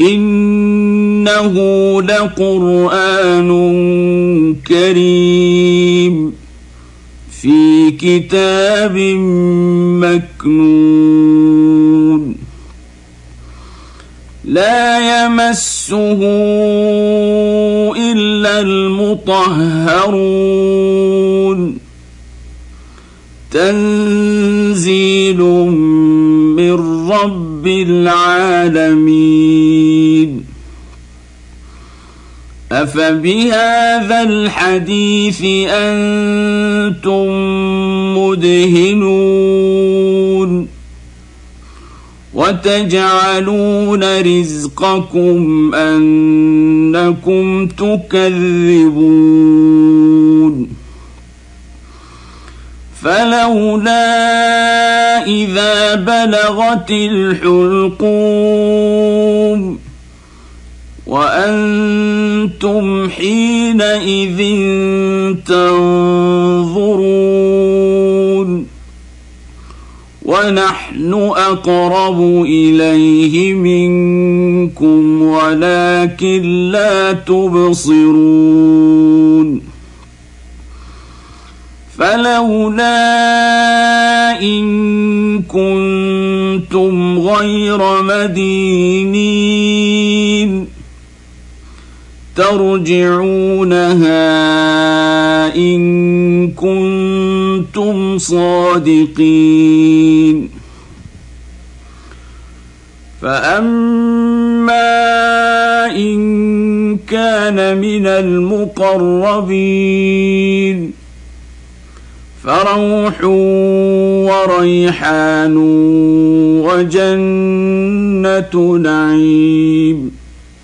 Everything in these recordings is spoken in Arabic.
إنه لقرآن كريم في كتاب مكنون لا يمسه إلا المطهرون تنزيل من رب العالمين أفبهذا الحديث أنتم مدهنون وتجعلون رزقكم أنكم تكذبون فلولا إذا بلغت الحلقوم وأنتم حينئذ تنظرون ونحن أقرب إليه منكم ولكن لا تبصرون فلولا إن كنتم غير مدينين ترجعونها إن كنتم صادقين فأما إن كان من المقربين فروح وريحان وجنة نعيم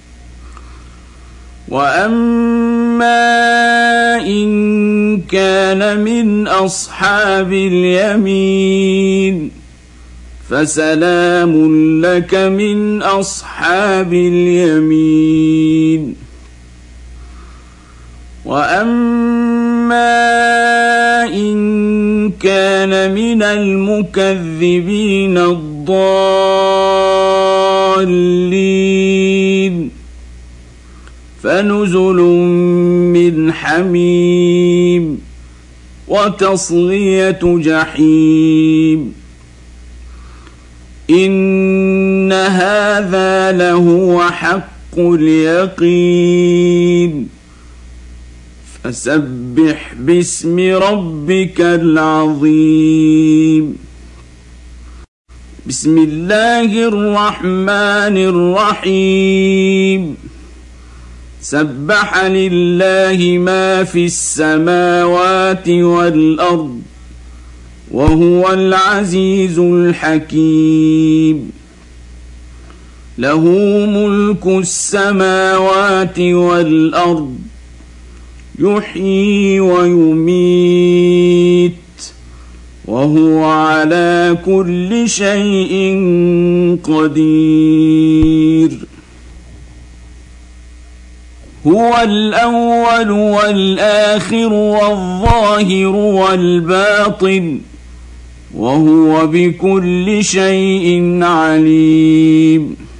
وأما إن كان من أصحاب اليمين فسلام لك من أصحاب اليمين وأما إن كان من المكذبين الضالين فنزل من حميم وتصلية جحيم إن هذا لهو حق اليقين فسبح باسم ربك العظيم بسم الله الرحمن الرحيم سبح لله ما في السماوات والأرض وهو العزيز الحكيم له ملك السماوات والأرض يحيي ويميت وهو على كل شيء قدير هو الأول والآخر والظاهر والباطن وهو بكل شيء عليم